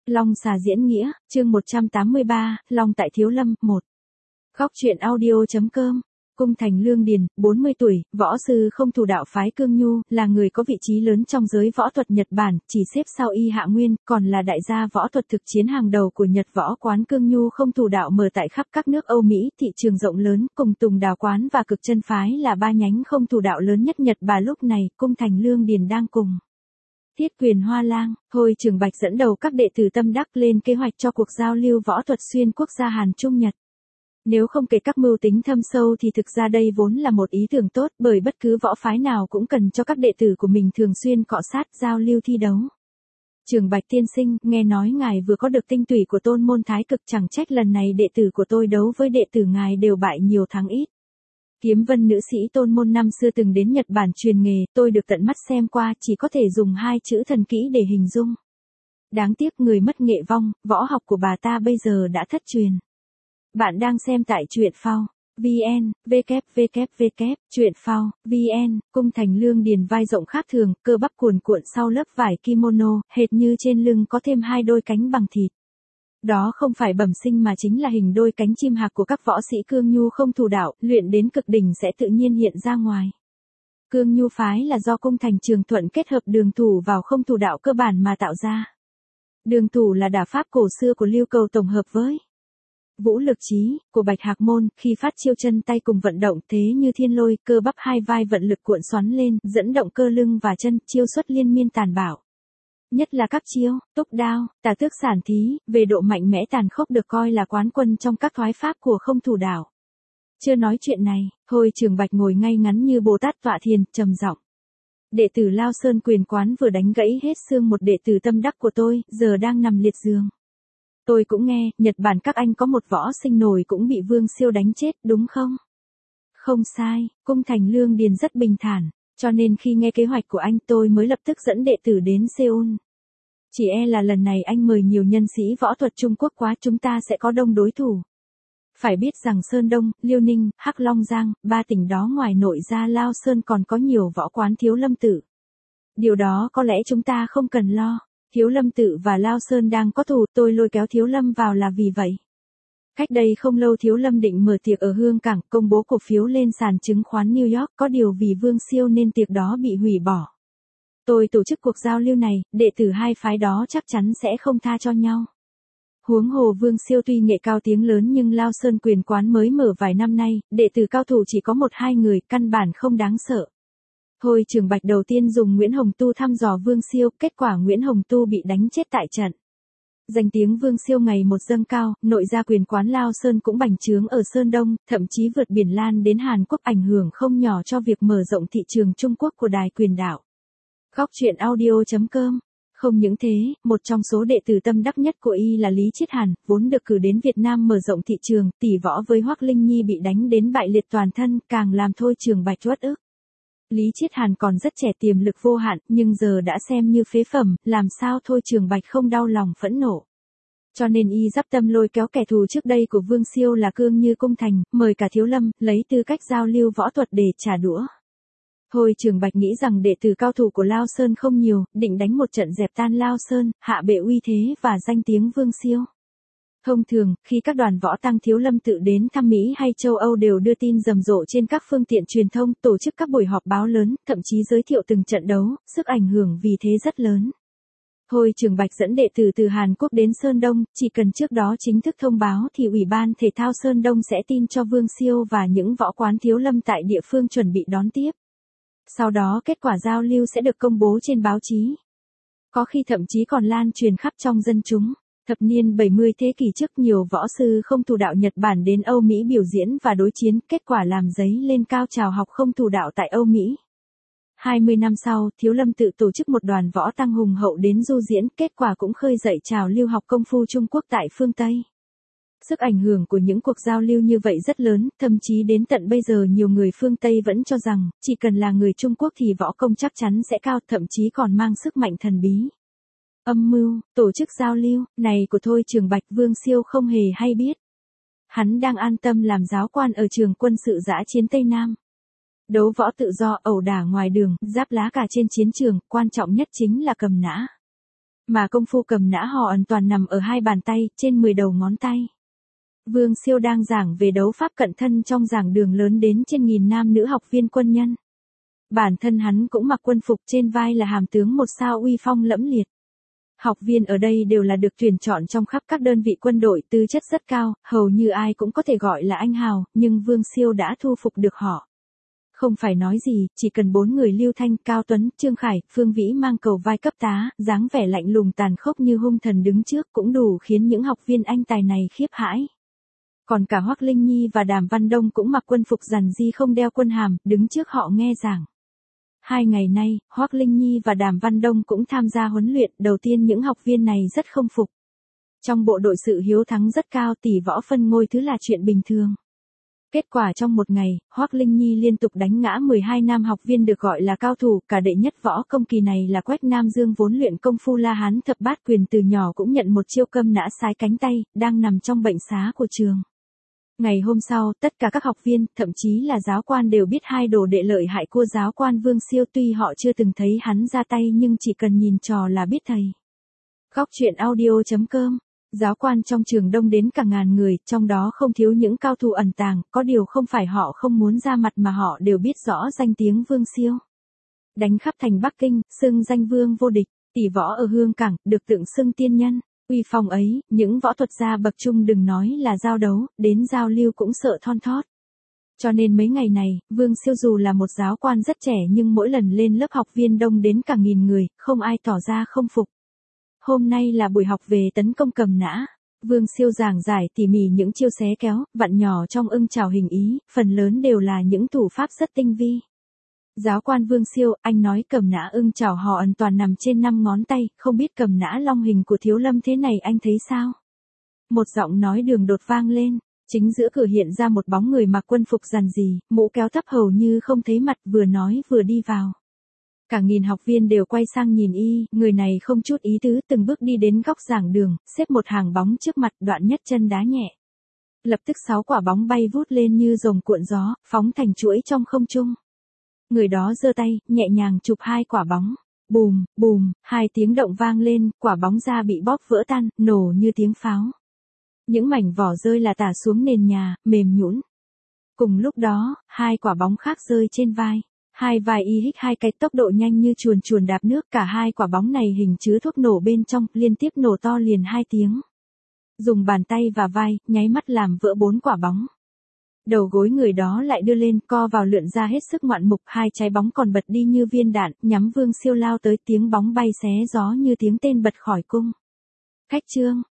Long xà diễn nghĩa, chương 183, Long tại Thiếu Lâm, 1. Góc truyện audio.com. Cung Thành Lương Điền, 40 tuổi, võ sư không thủ đạo phái Cương Nhu, là người có vị trí lớn trong giới võ thuật Nhật Bản, chỉ xếp sau Y Hạ Nguyên, còn là đại gia võ thuật thực chiến hàng đầu của Nhật võ quán Cương Nhu không thủ đạo mở tại khắp các nước Âu Mỹ, thị trường rộng lớn, cùng Tùng Đào quán và Cực Chân phái là ba nhánh không thủ đạo lớn nhất Nhật Bản lúc này. Cung Thành Lương Điền đang cùng Thiết Quyền Hoa Lang, Thôi Trường Bạch dẫn đầu các đệ tử tâm đắc lên kế hoạch cho cuộc giao lưu võ thuật xuyên quốc gia Hàn Trung Nhật. Nếu không kể các mưu tính thâm sâu thì thực ra đây vốn là một ý tưởng tốt, bởi bất cứ võ phái nào cũng cần cho các đệ tử của mình thường xuyên cọ sát, giao lưu thi đấu. Trường Bạch tiên sinh, nghe nói ngài vừa có được tinh tủy của Tôn môn Thái Cực, chẳng trách lần này đệ tử của tôi đấu với đệ tử ngài đều bại nhiều thắng ít. Kiếm vân nữ sĩ Tôn môn năm xưa từng đến Nhật Bản truyền nghề, tôi được tận mắt xem qua, chỉ có thể dùng hai chữ thần kỹ để hình dung. Đáng tiếc người mất nghệ vong, võ học của bà ta bây giờ đã thất truyền. Bạn đang xem tại truyện phao VN, www, truyện phao VN. Cung Thành Lương Điền vai rộng khác thường, cơ bắp cuồn cuộn sau lớp vải kimono, hệt như trên lưng có thêm hai đôi cánh bằng thịt. Đó không phải bẩm sinh mà chính là hình đôi cánh chim hạc của các võ sĩ Cương Nhu không thủ đạo, luyện đến cực đỉnh sẽ tự nhiên hiện ra ngoài. Cương Nhu phái là do Cung Thành Trường Thuận kết hợp đường thủ vào không thủ đạo cơ bản mà tạo ra. Đường thủ là đả pháp cổ xưa của Lưu Cầu tổng hợp với vũ lực trí của Bạch Hạc Môn, khi phát chiêu chân tay cùng vận động thế như thiên lôi, cơ bắp hai vai vận lực cuộn xoắn lên, dẫn động cơ lưng và chân, chiêu xuất liên miên tàn bạo. Nhất là các chiêu, túc đao, tà tước sản thí, về độ mạnh mẽ tàn khốc được coi là quán quân trong các thoái pháp của không thủ đạo. Chưa nói chuyện này, Thôi Trường Bạch ngồi ngay ngắn như Bồ Tát tọa thiền, trầm giọng. Đệ tử Lao Sơn Quyền quán vừa đánh gãy hết xương một đệ tử tâm đắc của tôi, giờ đang nằm liệt giường. Tôi cũng nghe, Nhật Bản các anh có một võ sinh nổi cũng bị Vương Siêu đánh chết, đúng không? Không sai, Cung Thành Lương Điền rất bình thản, cho nên khi nghe kế hoạch của anh tôi mới lập tức dẫn đệ tử đến Seoul. Chỉ e là lần này anh mời nhiều nhân sĩ võ thuật Trung Quốc quá, chúng ta sẽ có đông đối thủ. Phải biết rằng Sơn Đông, Liêu Ninh, Hắc Long Giang, ba tỉnh đó ngoài nội ra Lao Sơn còn có nhiều võ quán Thiếu Lâm Tự. Điều đó có lẽ chúng ta không cần lo. Thiếu Lâm Tự và Lao Sơn đang có thù, tôi lôi kéo Thiếu Lâm vào là vì vậy. Cách đây không lâu Thiếu Lâm định mở tiệc ở Hương Cảng, công bố cổ phiếu lên sàn chứng khoán New York, có điều vì Vương Siêu nên tiệc đó bị hủy bỏ. Tôi tổ chức cuộc giao lưu này, đệ tử hai phái đó chắc chắn sẽ không tha cho nhau. Huống hồ Vương Siêu tuy nghệ cao tiếng lớn nhưng Lao Sơn Quyền quán mới mở vài năm nay, đệ tử cao thủ chỉ có 1-2 người, căn bản không đáng sợ. Thôi Trường Bạch đầu tiên dùng Nguyễn Hồng Tu thăm dò Vương Siêu, kết quả Nguyễn Hồng Tu bị đánh chết tại trận. Danh tiếng Vương Siêu ngày một dâng cao, nội gia quyền quán Lao Sơn cũng bành trướng ở Sơn Đông, thậm chí vượt biển lan đến Hàn Quốc, ảnh hưởng không nhỏ cho việc mở rộng thị trường Trung Quốc của Đài Quyền Đạo. Góc truyện audio.com. Không những thế, một trong số đệ tử tâm đắc nhất của y là Lý Chiết Hàn, vốn được cử đến Việt Nam mở rộng thị trường, tỷ võ với Hoắc Linh Nhi bị đánh đến bại liệt toàn thân, càng làm Thôi Trường Bạch uất ức. Lý Chiết Hàn còn rất trẻ, tiềm lực vô hạn, nhưng giờ đã xem như phế phẩm, làm sao Thôi Trường Bạch không đau lòng phẫn nộ. Cho nên y dắp tâm lôi kéo kẻ thù trước đây của Vương Siêu là Cương Như Cung Thành, mời cả Thiếu Lâm, lấy tư cách giao lưu võ thuật để trả đũa. Thôi Trường Bạch nghĩ rằng đệ tử cao thủ của Lao Sơn không nhiều, định đánh một trận dẹp tan Lao Sơn, hạ bệ uy thế và danh tiếng Vương Siêu. Thông thường, khi các đoàn võ tăng Thiếu Lâm Tự đến thăm Mỹ hay châu Âu đều đưa tin rầm rộ trên các phương tiện truyền thông, tổ chức các buổi họp báo lớn, thậm chí giới thiệu từng trận đấu, sức ảnh hưởng vì thế rất lớn. Thôi Trường Bạch dẫn đệ tử từ Hàn Quốc đến Sơn Đông, chỉ cần trước đó chính thức thông báo thì Ủy ban Thể thao Sơn Đông sẽ tin cho Vương Siêu và những võ quán Thiếu Lâm tại địa phương chuẩn bị đón tiếp. Sau đó kết quả giao lưu sẽ được công bố trên báo chí. Có khi thậm chí còn lan truyền khắp trong dân chúng. Thập niên 70 thế kỷ trước, nhiều võ sư không thủ đạo Nhật Bản đến Âu Mỹ biểu diễn và đối chiến, kết quả làm dấy lên cao trào học không thủ đạo tại Âu Mỹ. 20 năm sau, Thiếu Lâm Tự tổ chức một đoàn võ tăng hùng hậu đến du diễn, kết quả cũng khơi dậy trào lưu học công phu Trung Quốc tại phương Tây. Sức ảnh hưởng của những cuộc giao lưu như vậy rất lớn, thậm chí đến tận bây giờ nhiều người phương Tây vẫn cho rằng, chỉ cần là người Trung Quốc thì võ công chắc chắn sẽ cao, thậm chí còn mang sức mạnh thần bí. Âm mưu, tổ chức giao lưu, này của Thôi Trường Bạch, Vương Siêu không hề hay biết. Hắn đang an tâm làm giáo quan ở trường quân sự dã chiến Tây Nam. Đấu võ tự do, ẩu đả ngoài đường, giáp lá cả trên chiến trường, quan trọng nhất chính là cầm nã. Mà công phu cầm nã hò ẩn toàn nằm ở hai bàn tay, trên 10 đầu ngón tay. Vương Siêu đang giảng về đấu pháp cận thân trong giảng đường lớn đến trên nghìn nam nữ học viên quân nhân. Bản thân hắn cũng mặc quân phục, trên vai là hàm tướng một sao uy phong lẫm liệt. Học viên ở đây đều là được tuyển chọn trong khắp các đơn vị quân đội, tư chất rất cao, hầu như ai cũng có thể gọi là anh hào, nhưng Vương Siêu đã thu phục được họ. Không phải nói gì, chỉ cần 4 người Lưu Thanh, Cao Tuấn, Trương Khải, Phương Vĩ mang cầu vai cấp tá, dáng vẻ lạnh lùng tàn khốc như hung thần đứng trước cũng đủ khiến những học viên anh tài này khiếp hãi. Còn cả Hoắc Linh Nhi và Đàm Văn Đông cũng mặc quân phục rằn ri không đeo quân hàm, đứng trước họ nghe giảng. 2 ngày nay, Hoắc Linh Nhi và Đàm Văn Đông cũng tham gia huấn luyện, đầu tiên những học viên này rất không phục. Trong bộ đội sự hiếu thắng rất cao, tỷ võ phân ngôi thứ là chuyện bình thường. Kết quả trong một ngày, Hoắc Linh Nhi liên tục đánh ngã 12 nam học viên được gọi là cao thủ, cả đệ nhất võ công kỳ này là Quách Nam Dương vốn luyện công phu La Hán thập bát quyền từ nhỏ cũng nhận một chiêu câm nã sái cánh tay, đang nằm trong bệnh xá của trường. Ngày hôm sau, tất cả các học viên, thậm chí là giáo quan đều biết hai đồ đệ lợi hại của giáo quan Vương Siêu, tuy họ chưa từng thấy hắn ra tay nhưng chỉ cần nhìn trò là biết thầy. Góc truyện audio.com. Giáo quan trong trường đông đến cả ngàn người, trong đó không thiếu những cao thủ ẩn tàng, có điều không phải họ không muốn ra mặt mà họ đều biết rõ danh tiếng Vương Siêu. Đánh khắp thành Bắc Kinh, xưng danh vương vô địch, tỷ võ ở Hương Cảng, được tượng xưng tiên nhân. Uy phong ấy, những võ thuật gia bậc trung đừng nói là giao đấu, đến giao lưu cũng sợ thon thót. Cho nên mấy ngày này, Vương Siêu dù là một giáo quan rất trẻ nhưng mỗi lần lên lớp học viên đông đến cả nghìn người, không ai tỏ ra không phục. Hôm nay là buổi học về tấn công cầm nã. Vương Siêu giảng giải tỉ mỉ những chiêu xé kéo, vặn nhỏ trong ưng chảo hình ý, phần lớn đều là những thủ pháp rất tinh vi. Giáo quan Vương Siêu, anh nói cầm nã ưng chảo hò ẩn toàn nằm trên 5 ngón tay, không biết cầm nã long hình của Thiếu Lâm thế này anh thấy sao? Một giọng nói đường đột vang lên, chính giữa cửa hiện ra một bóng người mặc quân phục rằn rì, mũ kéo thấp hầu như không thấy mặt, vừa nói vừa đi vào. Cả nghìn học viên đều quay sang nhìn y, người này không chút ý tứ từng bước đi đến góc giảng đường, xếp một hàng bóng trước mặt, đoạn nhất chân đá nhẹ. Lập tức 6 quả bóng bay vút lên như rồng cuộn gió, phóng thành chuỗi trong không trung. Người đó giơ tay, nhẹ nhàng chụp 2 quả bóng. Bùm, bùm, 2 tiếng động vang lên, quả bóng ra bị bóp vỡ tan, nổ như tiếng pháo. Những mảnh vỏ rơi là tả xuống nền nhà, mềm nhũn. Cùng lúc đó, 2 quả bóng khác rơi trên vai. Hai vai y hích 2 cái tốc độ nhanh như chuồn chuồn đạp nước, cả 2 quả bóng này hình chứa thuốc nổ bên trong, liên tiếp nổ to liền 2 tiếng. Dùng bàn tay và vai, nháy mắt làm vỡ 4 quả bóng. Đầu gối người đó lại đưa lên, co vào lượn ra hết sức ngoạn mục, 2 trái bóng còn bật đi như viên đạn, nhắm Vương Siêu lao tới, tiếng bóng bay xé gió như tiếng tên bật khỏi cung. Khách trương,